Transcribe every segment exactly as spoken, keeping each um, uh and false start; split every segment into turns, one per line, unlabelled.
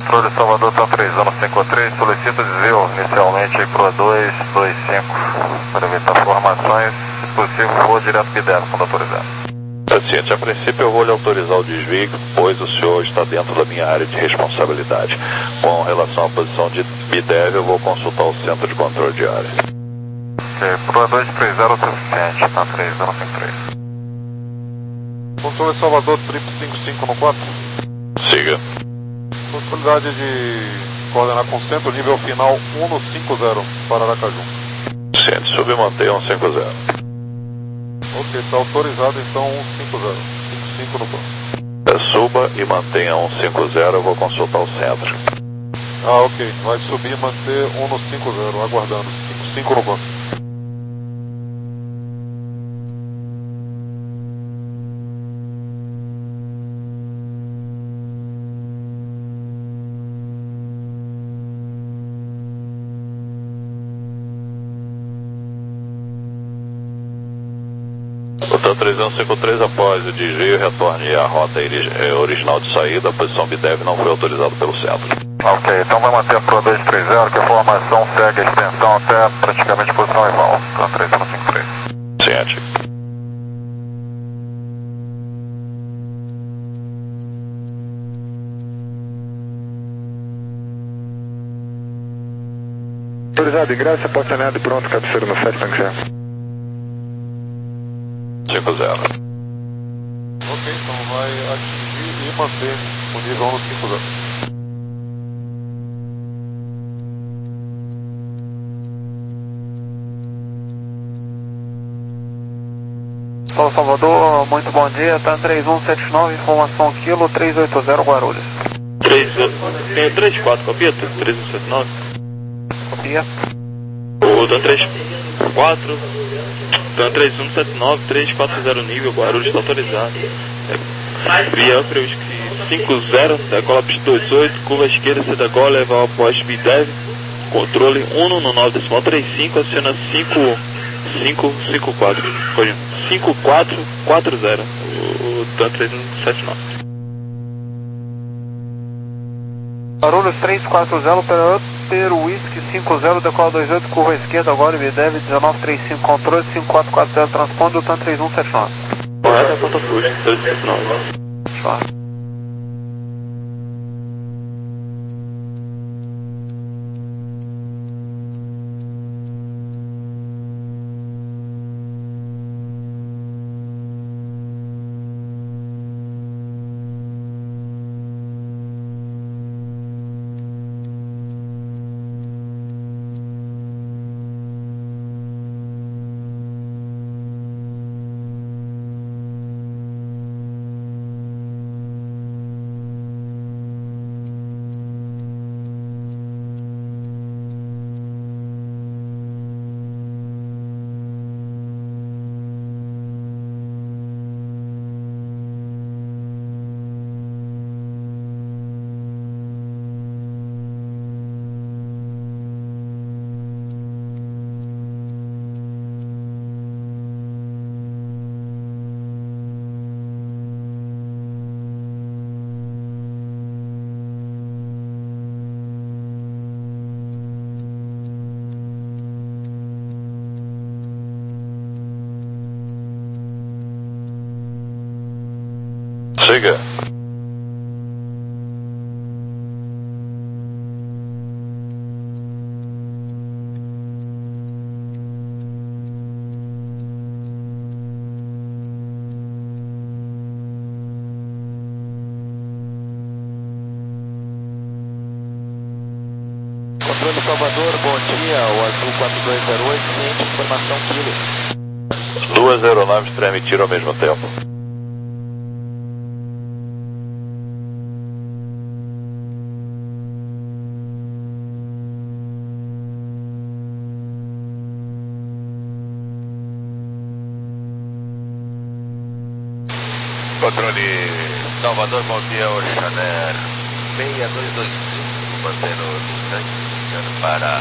Controle Salvador, tá três anos cinco três, solicita desvio inicialmente aí pro dois dois cinco para evitar formações, se possível vou direto B dez quando autorizado.
Paciente, a princípio eu vou lhe autorizar o desvio, pois o senhor está dentro da minha área de responsabilidade. Com relação à posição de B dez, eu vou consultar o centro de controle de área.
Ok, pro dois três zero é o suficiente, tá três anos cinco três.
Controle Salvador, triplo cinco cinco no quatro.
Siga.
Possibilidade de coordenar com centro, nível final um no cinco zero para Aracaju.
Ciente, sub e mantenha um cinco zero.
Ok, está autorizado então um cinco zero. cinco cinco no quatro.
É, suba e mantenha um cinco zero, eu vou consultar o centro.
Ah, ok. Vai subir e manter um no cinco zero, aguardando. cinco cinco no quatro.
O três um cinco três, após o desvio, retorne à rota original de saída. A posição B dez não foi autorizada pelo centro.
Ok, então vai manter a Pro dois três zero, que a formação segue a extensão até praticamente posição igual. Então três um cinco três.
Ciente.
Autorizado, ingresso, porta-nada e pronto, cabeceiro no sete, tanque zero.
cinco zero.
Ok, então vai atingir e manter o nível um no cinco zero.
Paulo Salvador, muito bom dia, tá três um sete nove, informação quilo três oito zero Guarulhos.
Tem três quatro, copia? três um sete nove.
Copia.
O Dan três quatro, Dan três um sete nove, três quatro zero nível, Guarulhos está autorizado. É, via previsto que cinco zero, decola pista dois oito, curva esquerda, você decola, levar ao poste B dez, controle um no nove decimal trinta e cinco, aciona cinco cinco cinco quatro, cinco quatro quatro zero, o Dan três um sete nove.
Guarulhos três quatro zero, operador Whisky cinco zero, decola dois oito, curva esquerda, agora B dez, dezenove trinta e cinco, controle cinco quatro quatro zero, transponde, Tan três um sete nove.
Correto, é ponta sul, três sete nove.
Claro.
Siga.
Controle Salvador, bom dia, o Azul quatro dois zero oito, ciente, informação quilo.
Duas aeronaves transmitiram ao mesmo tempo.
Controle Salvador, bom dia, Oceaner seis dois dois cinco, mantendo o tanque, iniciando para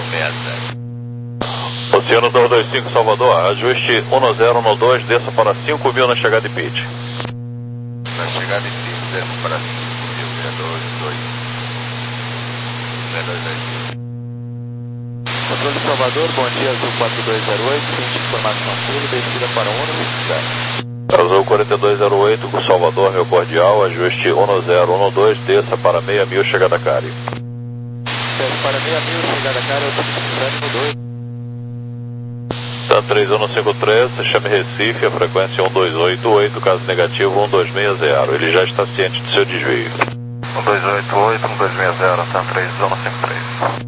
um sessenta.
Oceano dois dois cinco, Salvador, ajuste um zero um dois, desça para cinco mil na chegada de pitch.
Na chegada de pitch, desça para cinco mil, dois dois. seis dois dois.
Controle Salvador, bom dia, Azul quatro dois zero oito, seguinte informação tudo, descida para um zero.
Azul quatro dois zero oito, com Salvador, meu cordial, ajuste um zero um dois, desça para meia mil, chegada Cari.
Desce para meia mil, chegada Cari, eu estou zero dois.
TAM três um cinco três, chame Recife, a frequência um dois oito oito, caso negativo um dois seis zero, ele já está ciente do seu desvio.
um dois oito oito, um dois seis zero, TAM três um cinco três.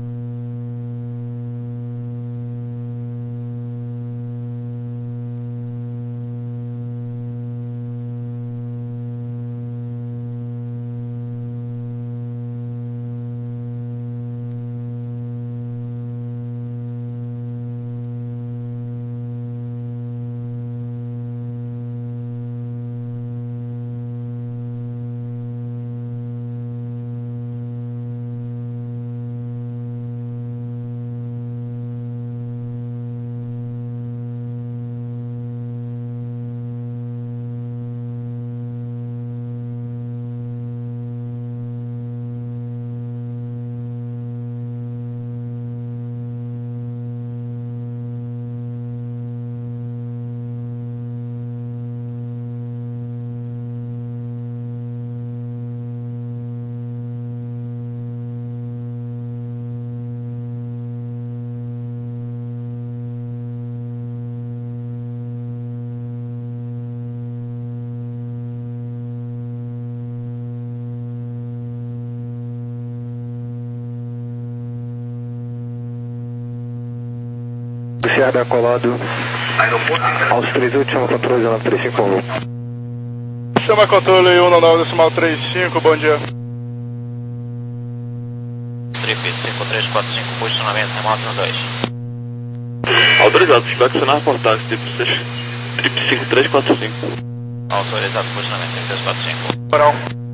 Luciano colado aos três oito, chama controle nove três cinco um.
Chama controle um nove decimal três cinco, bom dia.
Trip cinco três quatro cinco, posicionamento remoto no dois.
Autorizado, feedback sonar reportagem, trip cinco três quatro cinco.
Autorizado, posicionamento cinco três quatro cinco.
Moral.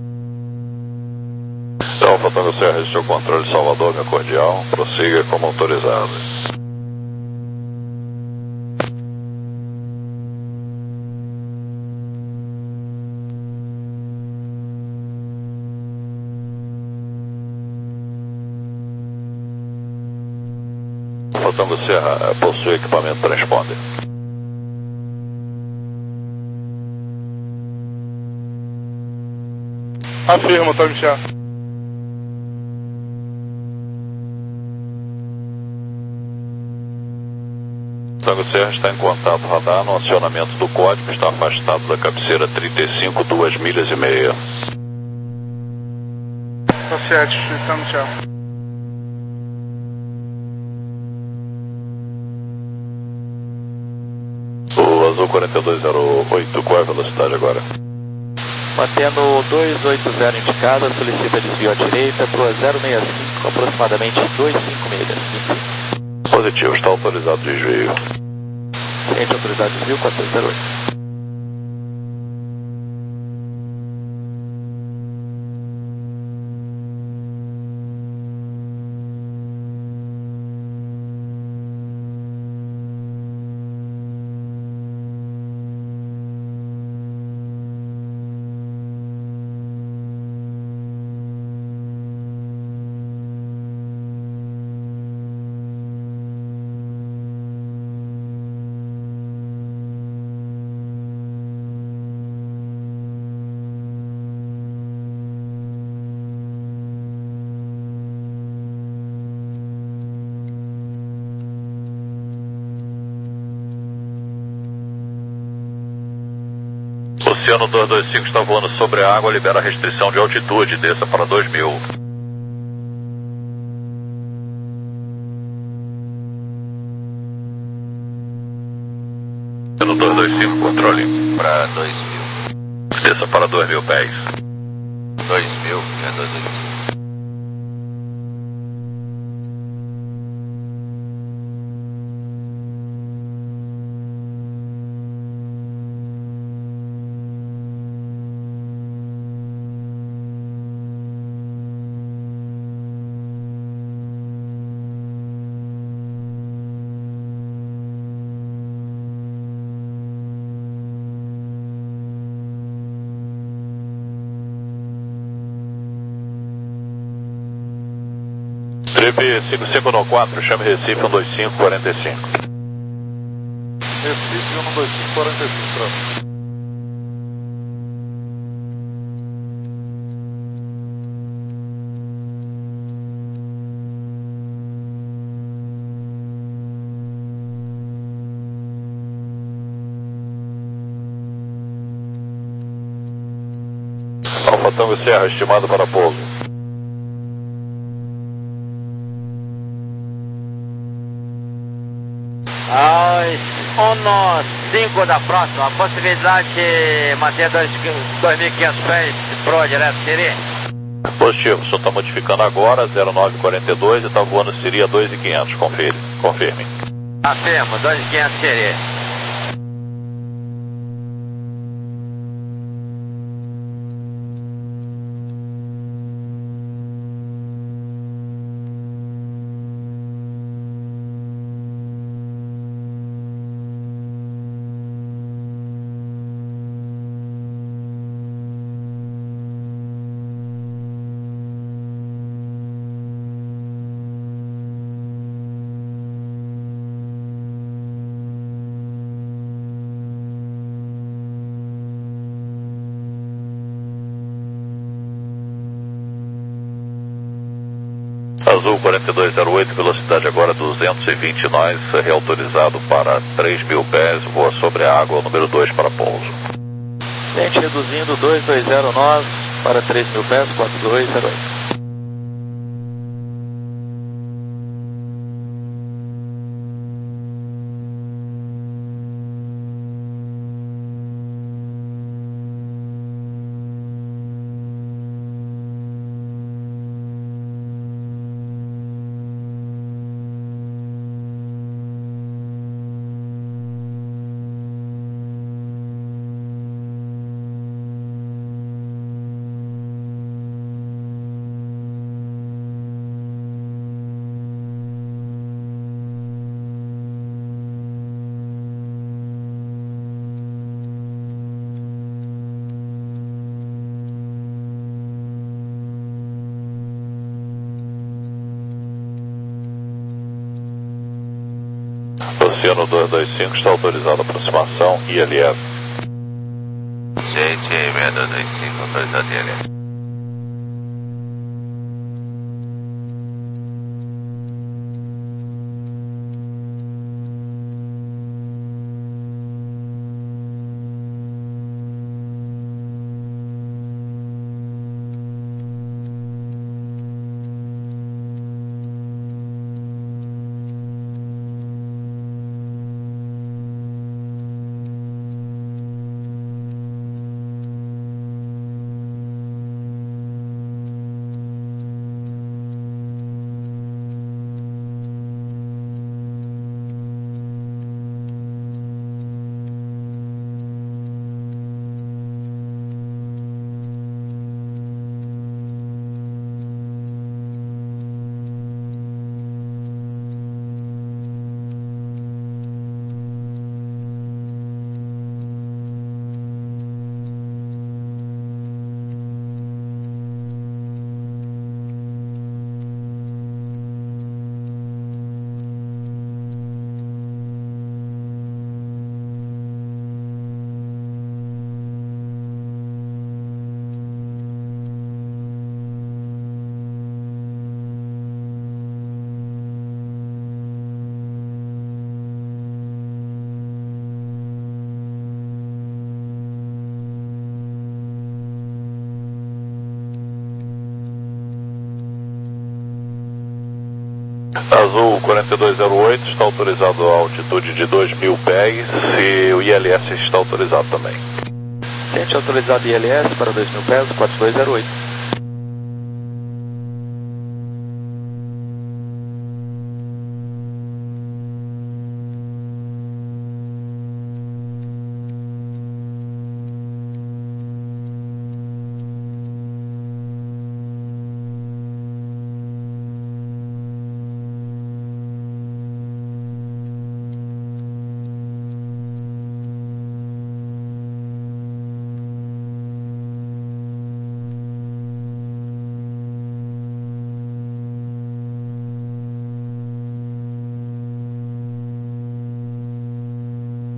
Então, faltando Serra, registrou o controle Salvador, meu cordial, prossiga como autorizado. Faltando Serra, possui equipamento transponder.
Afirma, Tango Serra.
Tango Serra está em contato radar no acionamento do código, está afastado da cabeceira trinta e cinco, duas milhas e meia.
Tá certo, Tango Serra.
O Azul quatro dois zero oito, qual é a velocidade agora?
Mantendo dois oito zero indicado, solicita desvio à direita para o zero seis cinco, aproximadamente vinte e cinco milhas.
Positivo, está autorizado o desvio.
Ciente autorizado desvio quatro dois zero oito.
Oceano duzentos e vinte e cinco está voando sobre a água, libera a restrição de altitude, desça para dois mil. Oceano duzentos e vinte e cinco, controle.
Para dois mil.
Desça para dois mil pés.
dois mil, é dois dois cinco.
Jeep cinco cinco nove quatro, chame Recife um dois cinco quatro cinco.
Recife um dois cinco quatro cinco, pronto.
Alfa Tango Serra, estimado para pouso.
Aos um cinco da próxima, a possibilidade de manter dois mil e quinhentos pés pro direto Siri?
Positivo, o senhor está modificando agora, zero nove quatro dois e está voando Siri a dois mil e quinhentos, confere, confirme.
Afirmo, dois mil e quinhentos Siri.
Azul quarenta e dois zero oito, velocidade agora duzentos e vinte nós, reautorizado para três mil pés, voa sobre a água, número dois para pouso.
Gente, reduzindo dois dois zero nove para três mil pés, quatro dois zero oito.
Oceano dois dois cinco está autorizado a aproximação I L S.
Gente, seis dois dois cinco, autorizado I L S.
Azul quarenta e dois zero oito está autorizado a altitude de dois mil pés e o I L S está autorizado também.
Gente, autorizado I L S para dois mil pés, quatro dois zero oito.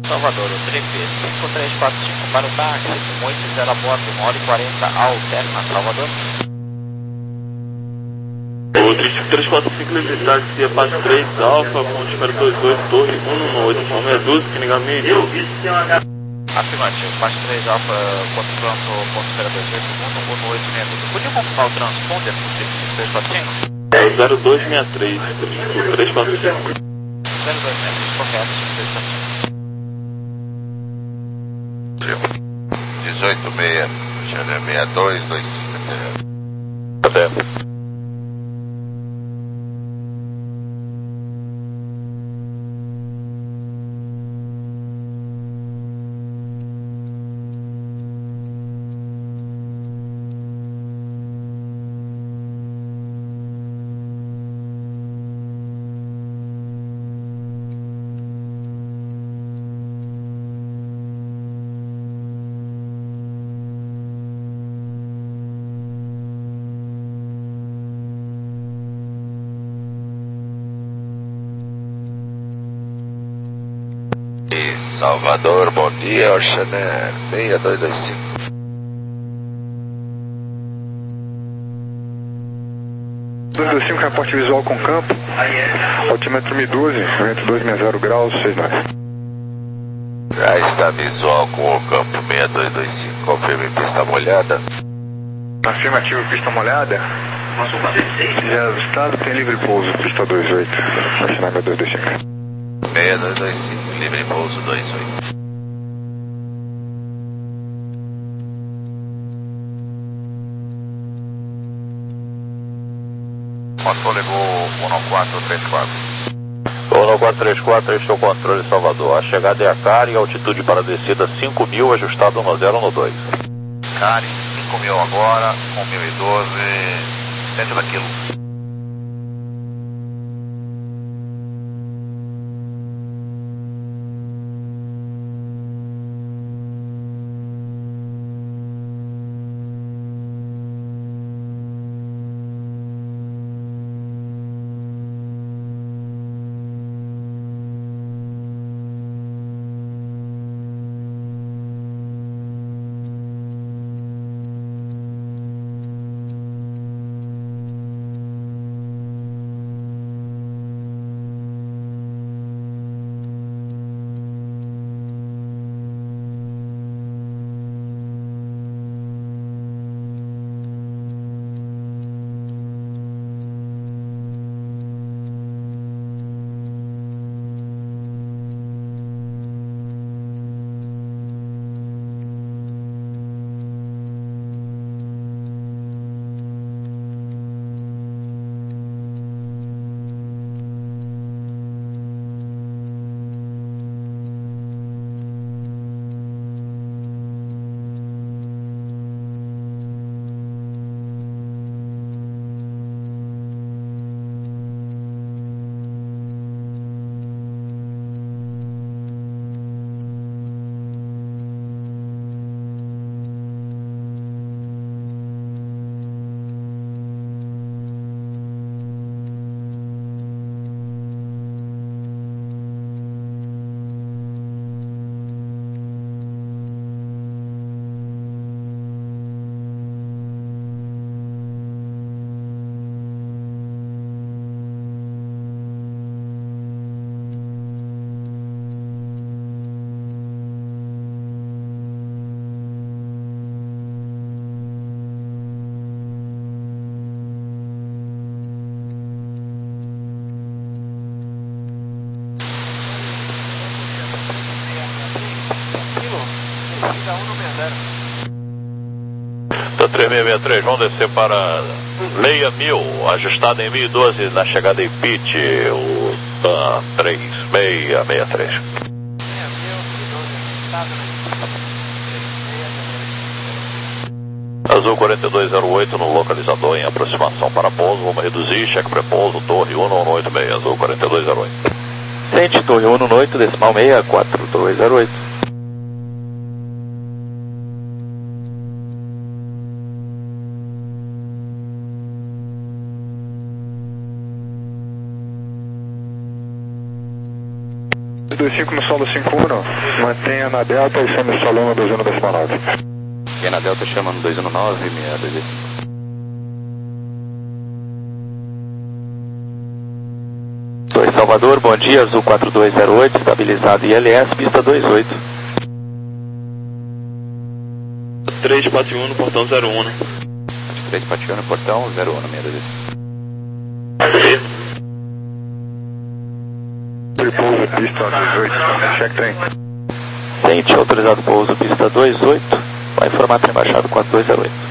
Salvador, o trip cinco três quatro cinco para o táxi, oito zero a bordo, uma hora e quarenta ao término, Salvador.
O trip três quatro cinco, livre táxi, a parte três, Alfa, ponte espera dois oito, torre um um oito, São meia dúzia, Kinigamid.
Afirmativo, parte três, Alfa, ponto pronto, ponto espera dois oito, um um oito, meia dúzia. Podia confirmar o transponder do trip cinco três quatro cinco?
É zero dois seis três, três quatro cinco.
zero dois seis três, correto, cinco três quatro cinco.
dezoito seis, sessenta e dois, vinte e cinco.
Até.
Salvador, bom dia, Oceaner, seis dois dois cinco.
dois dois cinco, reporte visual com campo, altímetro M doze, vento dois sessenta graus, seis nove.
Já está visual com o campo seis dois dois cinco, confirme pista molhada.
Afirmativo, pista molhada. Já ajustado, tem livre pouso, pista dois oito, acionamento dois dois cinco.
seis dois dois cinco, livre pouso dois oito.
Controle Gol um quatro três quatro.
um quatro três quatro, este é o controle Salvador. A chegada é a Cari, altitude para descida cinco mil, ajustado no zero no dois.
Cari, cinco mil agora, com mil e doze, dentro daquilo.
Da três seis seis três, vamos descer para meia mil, ajustado em mil e doze na chegada em pit, o TAM três seis seis três. Azul quarenta e dois zero oito no localizador em aproximação para pouso, vamos reduzir, cheque pré-pouso, torre um um oito seis, Azul quarenta e dois zero oito.
Sente, torre um um oito, decimal seis quatro dois zero oito.
dois cinco no solo cinco um, mantenha na delta e chame o solo dois um decimal nove.
E na delta chama no dois um nove, seis dois cinco. dois Salvador, bom dia, Azul quatro dois zero oito, estabilizado I L S, pista dois oito.
três quatro um no portão zero um, né?
três quatro um no portão zero um, seis dois cinco.
Pouso pista dois oito, check trem.
Tente autorizado pouso pista dois oito, vai informar para embaixado quatro dois zero oito.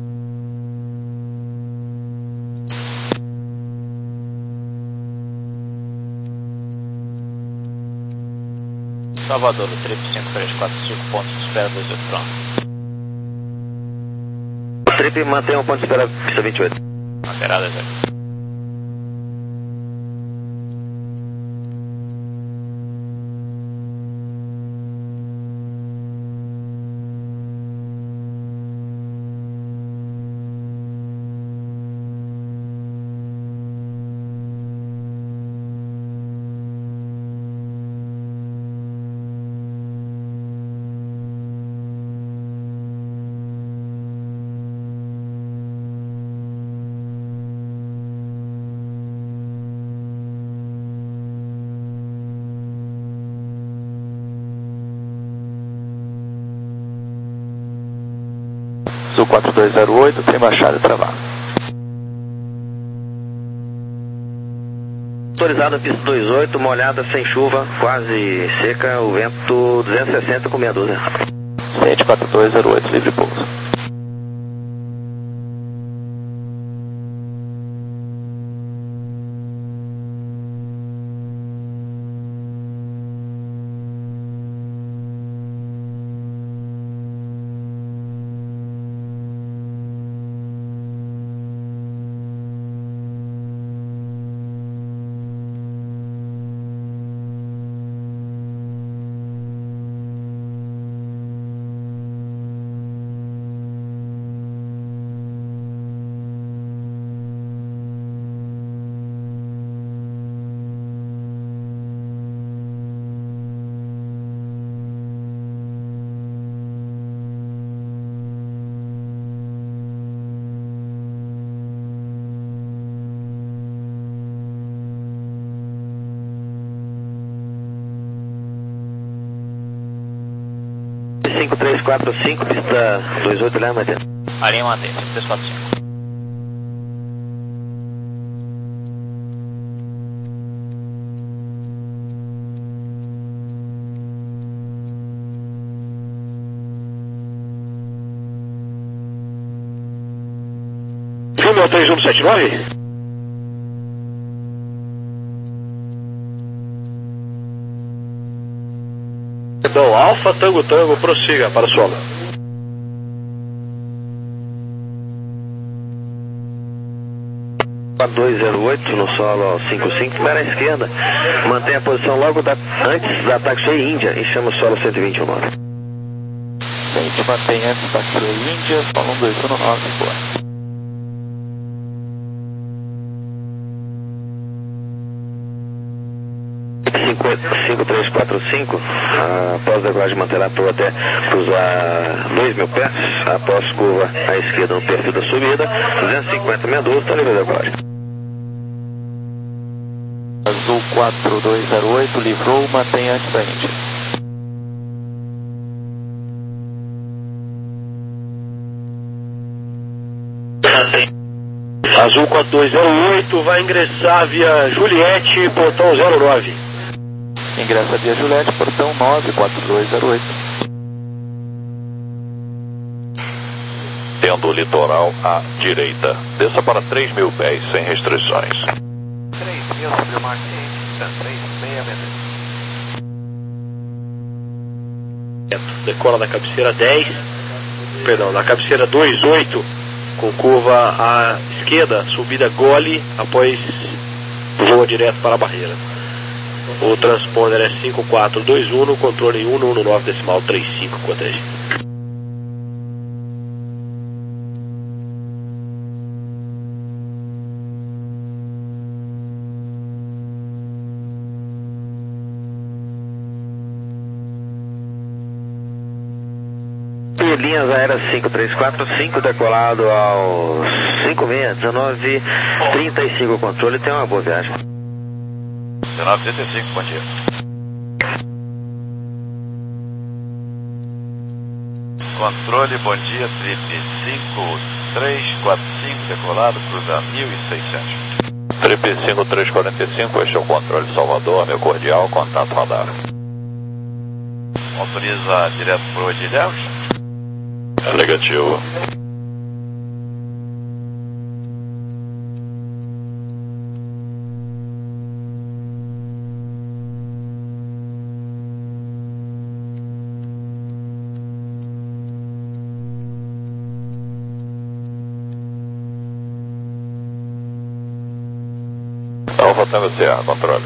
Salvador, o trip cinco três quatro cinco, ponto de espera dois oito, pronto.
Trip mantém um ponto de espera pista vinte e oito.
Alterada, já.
Sul quatro dois zero oito, tem baixada e travado.
Autorizado pista dois oito, molhada, sem chuva, quase seca, o vento duzentos e sessenta com meia dúzia.
Sente quatro dois zero oito, livre pouso.
cinco três quatro cinco, pista dois oito, né, mantém?
A linha mantém, cinco três quatro cinco.
Filme é o três um sete nove? Então, Alfa Tango Tango, prossiga para o solo. dois zero oito no solo cinco cinco, para a esquerda. Mantém a posição logo da, antes da taxiway Índia e chama o solo cento e vinte e um nove.
Gente, mantém antes da taxiway Índia, solo dois um nove, boa.
cinco três quatro cinco, após a decolagem manterá a toa até cruzar dois mil pés, após curva à esquerda no perfil da subida, duzentos e cinquenta meia dúzia, está livre da decolagem.
Azul quatro dois zero oito, livrou, mantém antes da Índia.
Azul quatro dois zero oito vai ingressar via Juliette, portão zero nove.
Ingressa via Juliette, portão nove quatro dois zero oito.
Tendo o litoral à direita. Desça para três mil pés, sem restrições.
três mil sobre o mar quente, três seis seis.
Decola na cabeceira dez, perdão, na cabeceira dois oito, com curva à esquerda, subida gole, após voa direto para a barreira. O transponder é cinco quatro dois um, no controle um um nove decimal três cinco com três.
Band, linhas aéreas cinco três quatro cinco, decolado aos cinco seis dezenove trinta e cinco, controle, tem uma boa viagem.
dezenove trinta e cinco, bom dia. Controle, bom dia, trip cinco três quatro cinco, decolado, cruza mil e seiscentos. Trip cinco três quatro cinco, este é o controle de Salvador, meu cordial, contato radar. Autoriza direto para o Edilhaus? É negativo. Alfa Tango Sierra, controle.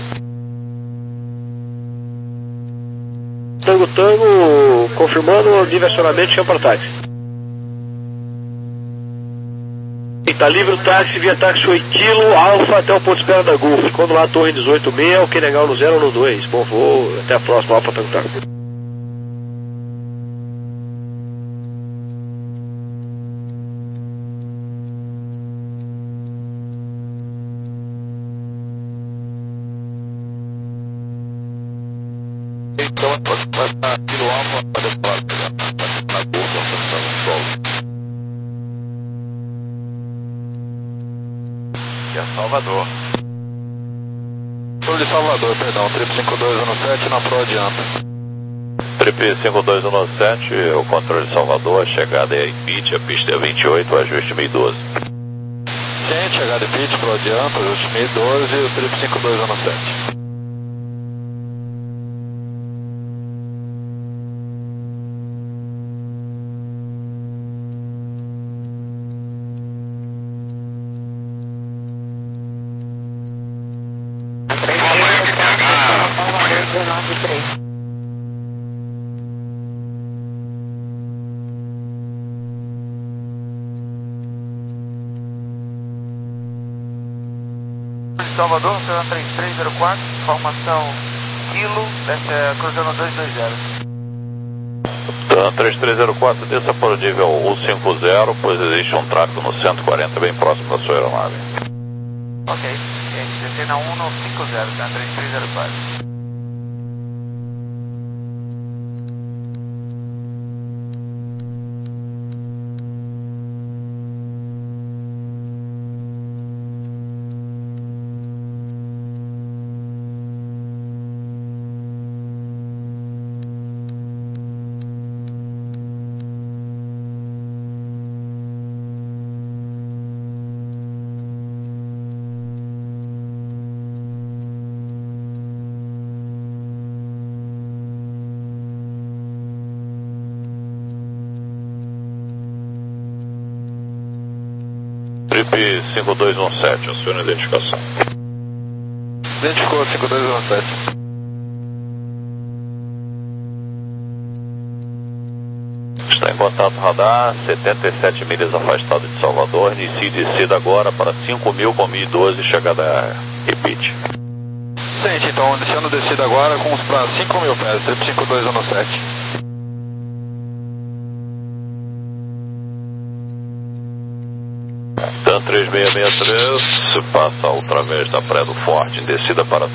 Tango Tango, confirmando o direcionamento chama para táxi. Está livre o táxi via táxi oito Kilo Alfa até o ponto de espera da Gulf. Quando lá, Torre dezoito seis, o Quenegal no zero ou no dois. Bom voo, até a próxima, Alfa Tango Tango.
Então, vai estar Kilo Alfa para decolar na Gulf, no solo. Que é Salvador.
Sul de Salvador, perdão, trip cinco dois um sete na Pro adianta.
Trip cinco dois um sete, o controle de Salvador, a chegada é em pitch, a pista é vinte e oito, o ajuste mil e doze.
Sim, chegada em pitch, Pro adianta, ajuste mil e doze e o trip cinco dois um sete.
Salvador, três três zero quatro, formação Kilo, é, cruzando dois dois zero.
Então, três três zero quatro, desça para o nível cento e cinquenta, pois existe um tráfego no cento e quarenta bem próximo da sua aeronave.
Ok, descer na um no cinquenta, tá? três três zero quatro.
Trip cinco dois um sete, a sua identificação.
Identificou cinco dois um sete.
Está em contato radar, setenta e sete milhas afastado de Salvador, inicie descida agora para cinco mil com mil e doze, chegada e pitch.
Gente, então iniciando descida agora com para cinco mil pés, trip cinco dois um sete.
TAM três seis seis três, passa outra vez da Praia do Forte, em descida para